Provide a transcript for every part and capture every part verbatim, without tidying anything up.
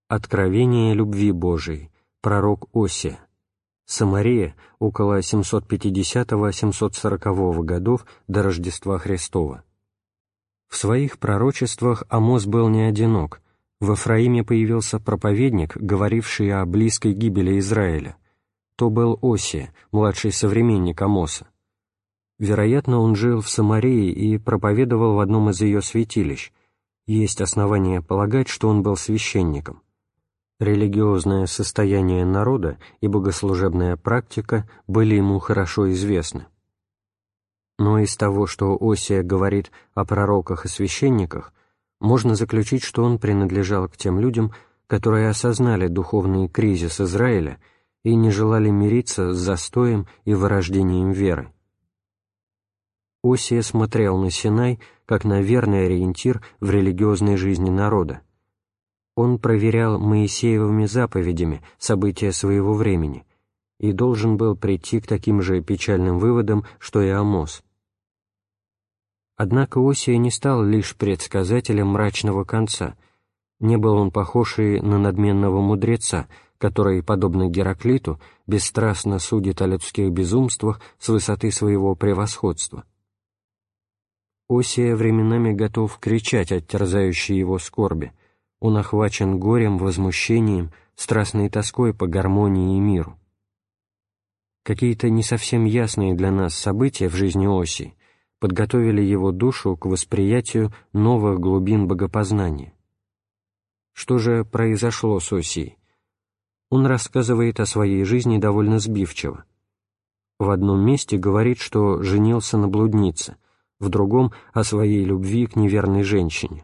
Откровение любви Божией. Пророк Осия. Самария, около семьсот пятидесятого — семьсот сорокового годов до Рождества Христова. В своих пророчествах Амос был не одинок. В Эфраиме появился проповедник, говоривший о близкой гибели Израиля. То был Осия, младший современник Амоса. Вероятно, он жил в Самарии и проповедовал в одном из ее святилищ. Есть основания полагать, что он был священником. Религиозное состояние народа и богослужебная практика были ему хорошо известны. Но из того, что Осия говорит о пророках и священниках, можно заключить, что он принадлежал к тем людям, которые осознали духовный кризис Израиля и не желали мириться с застоем и вырождением веры. Осия смотрел на Синай как на верный ориентир в религиозной жизни народа. Он проверял Моисеевыми заповедями события своего времени и должен был прийти к таким же печальным выводам, что и Амос. Однако Осия не стал лишь предсказателем мрачного конца. Не был он похож и на надменного мудреца, который, подобно Гераклиту, бесстрастно судит о людских безумствах с высоты своего превосходства. Осия временами готов кричать от терзающей его скорби. Он охвачен горем, возмущением, страстной тоской по гармонии и миру. Какие-то не совсем ясные для нас события в жизни Осии подготовили его душу к восприятию новых глубин богопознания. Что же произошло с Осией? Он рассказывает о своей жизни довольно сбивчиво. В одном месте говорит, что женился на блуднице, в другом — о своей любви к неверной женщине.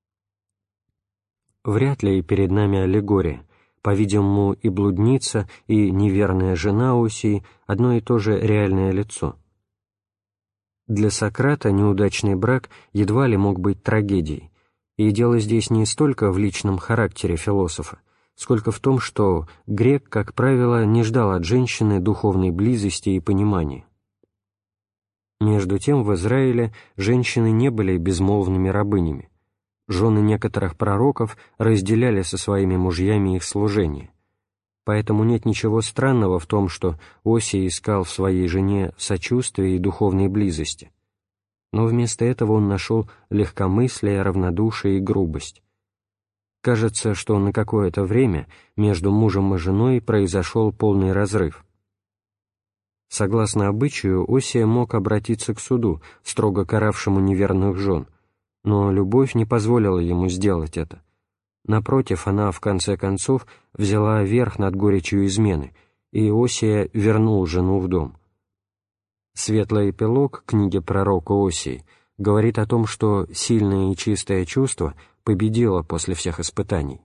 Вряд ли перед нами аллегория. По-видимому, и блудница, и неверная жена Осии — одно и то же реальное лицо. Для Сократа неудачный брак едва ли мог быть трагедией, и дело здесь не столько в личном характере философа, сколько в том, что грек, как правило, не ждал от женщины духовной близости и понимания. Между тем, в Израиле женщины не были безмолвными рабынями. Жены некоторых пророков разделяли со своими мужьями их служение. Поэтому нет ничего странного в том, что Осия искал в своей жене сочувствия и духовной близости. Но вместо этого он нашел легкомыслие, равнодушие и грубость. Кажется, что на какое-то время между мужем и женой произошел полный разрыв. Согласно обычаю, Осия мог обратиться к суду, строго каравшему неверных жен, но любовь не позволила ему сделать это. Напротив, она, в конце концов, взяла верх над горечью измены, и Осия вернул жену в дом. Светлый эпилог книги пророка Осии говорит о том, что сильное и чистое чувство победило после всех испытаний.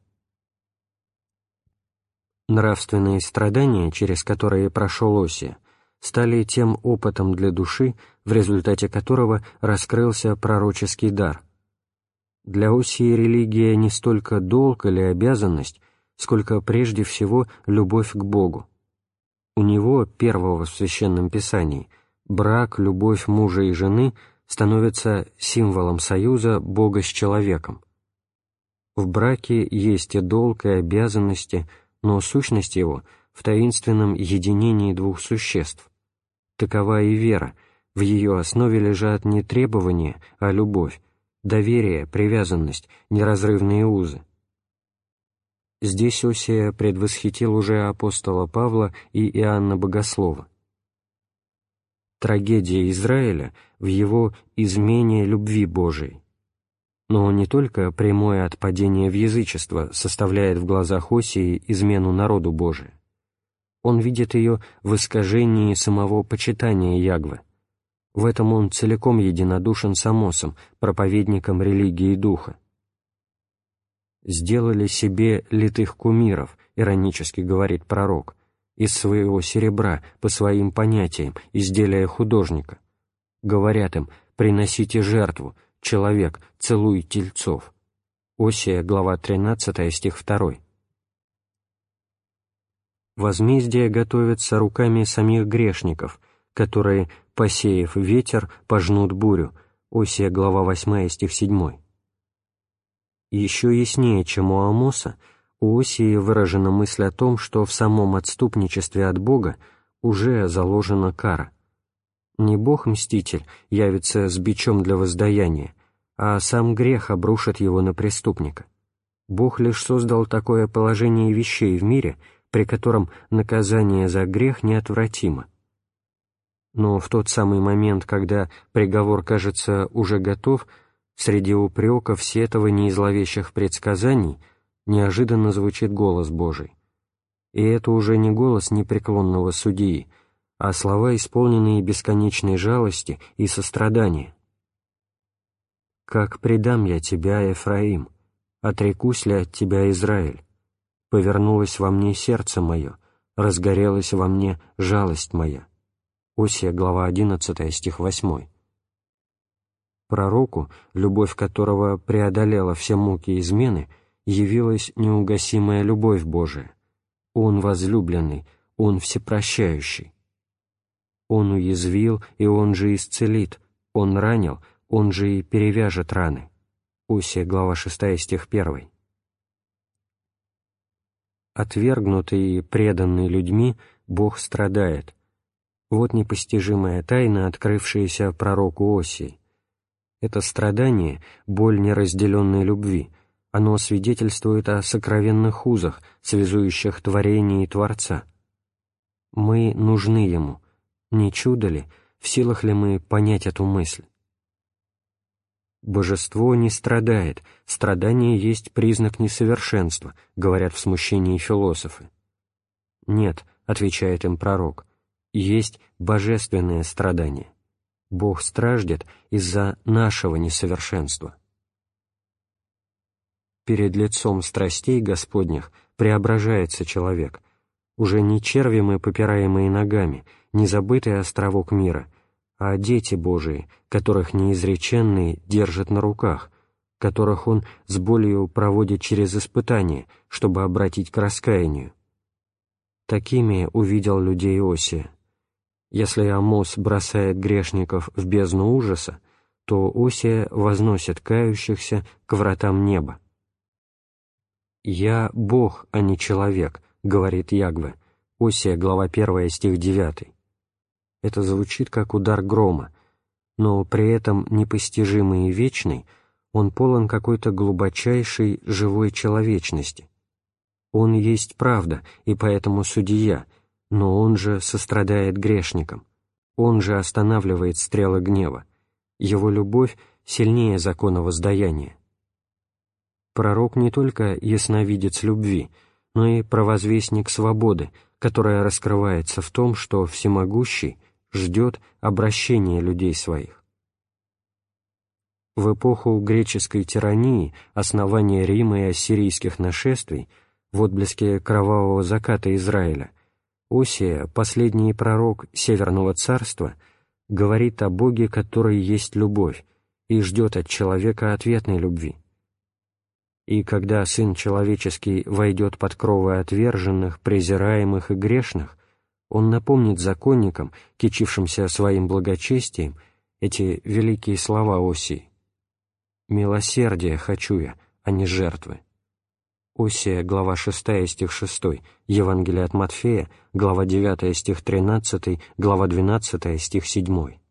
Нравственные страдания, через которые прошел Осия, стали тем опытом для души, в результате которого раскрылся пророческий дар. Для Осии религия не столько долг или обязанность, сколько прежде всего любовь к Богу. У него, первого в Священном Писании, брак, любовь мужа и жены становятся символом союза Бога с человеком. В браке есть и долг, и обязанности, но сущность его в таинственном единении двух существ. Такова и вера, в ее основе лежат не требования, а любовь, доверие, привязанность, неразрывные узы. Здесь Осия предвосхитил уже апостола Павла и Иоанна Богослова. Трагедия Израиля в его измене любви Божией. Но не только прямое отпадение в язычество составляет в глазах Осии измену народу Божию. Он видит ее в искажении самого почитания Ягве. В этом он целиком единодушен с Амосом, проповедником религии духа. «Сделали себе литых кумиров», — иронически говорит пророк, «из своего серебра, по своим понятиям, изделия художника. Говорят им: приносите жертву, человек, целуй тельцов». Осия, глава тринадцатая, стих второй. Возмездие готовится руками самих грешников, которые, посеяв ветер, пожнут бурю. Осия, глава восьмая, стих седьмой. Еще яснее, чем у Амоса, У Осии выражена мысль о том, что в самом отступничестве от Бога уже заложена кара. Не Бог-мститель явится с бичом для воздаяния, а сам грех обрушит его на преступника. Бог лишь создал такое положение вещей в мире, при котором наказание за грех неотвратимо. Но в тот самый момент, когда приговор кажется уже готов, среди упреков, сетований и зловещих предсказаний неожиданно звучит голос Божий. И это уже не голос непреклонного судьи, а слова, исполненные бесконечной жалости и сострадания. «Как предам я тебя, Ефраим? Отрекусь ли от тебя, Израиль? Повернулось во мне сердце мое, разгорелась во мне жалость моя». Осия, глава одиннадцатая, стих восьмой. Пророку, любовь которого преодолела все муки измены, явилась неугасимая любовь Божия. Он возлюбленный, Он всепрощающий. Он уязвил, и Он же исцелит, Он ранил, Он же и перевяжет раны. Осия, глава шестая, стих первый. Отвергнутый и преданный людьми, Бог страдает. Вот непостижимая тайна, открывшаяся пророку Осии. Это страдание — боль неразделенной любви. Оно свидетельствует о сокровенных узах, связующих творение и Творца. Мы нужны Ему. Не чудо ли, в силах ли мы понять эту мысль? Божество не страдает, страдание есть признак несовершенства, говорят в смущении философы. Нет, отвечает им пророк, есть божественное страдание. Бог страждет из-за нашего несовершенства. Перед лицом страстей Господних преображается человек, уже не черви мы, попираемые ногами, не забытый островок мира, а дети Божии, которых неизреченный держит на руках, которых Он с болью проводит через испытания, чтобы обратить к раскаянию. Такими увидел людей Осия. Если Амос бросает грешников в бездну ужаса, то Осия возносит кающихся к вратам неба. «Я Бог, а не человек», — говорит Ягве. Осия, глава первая, стих девятый. Это звучит как удар грома, но при этом непостижимый и вечный, он полон какой-то глубочайшей живой человечности. Он есть правда, и поэтому судья, но он же сострадает грешникам, он же останавливает стрелы гнева, его любовь сильнее закона воздаяния. Пророк не только ясновидец любви, но и провозвестник свободы, которая раскрывается в том, что Всемогущий ждет обращения людей своих. В эпоху греческой тирании, основания Рима и ассирийских нашествий, в отблеске кровавого заката Израиля, Осия, последний пророк Северного царства, говорит о Боге, который есть любовь, и ждет от человека ответной любви. И когда Сын Человеческий войдет под кровы отверженных, презираемых и грешных, Он напомнит законникам, кичившимся своим благочестием, эти великие слова Осии. «Милосердие хочу я, а не жертвы». Осия, глава шестая, стих шестой, Евангелие от Матфея, глава девятая, стих тринадцатый, глава двенадцатая, стих седьмой.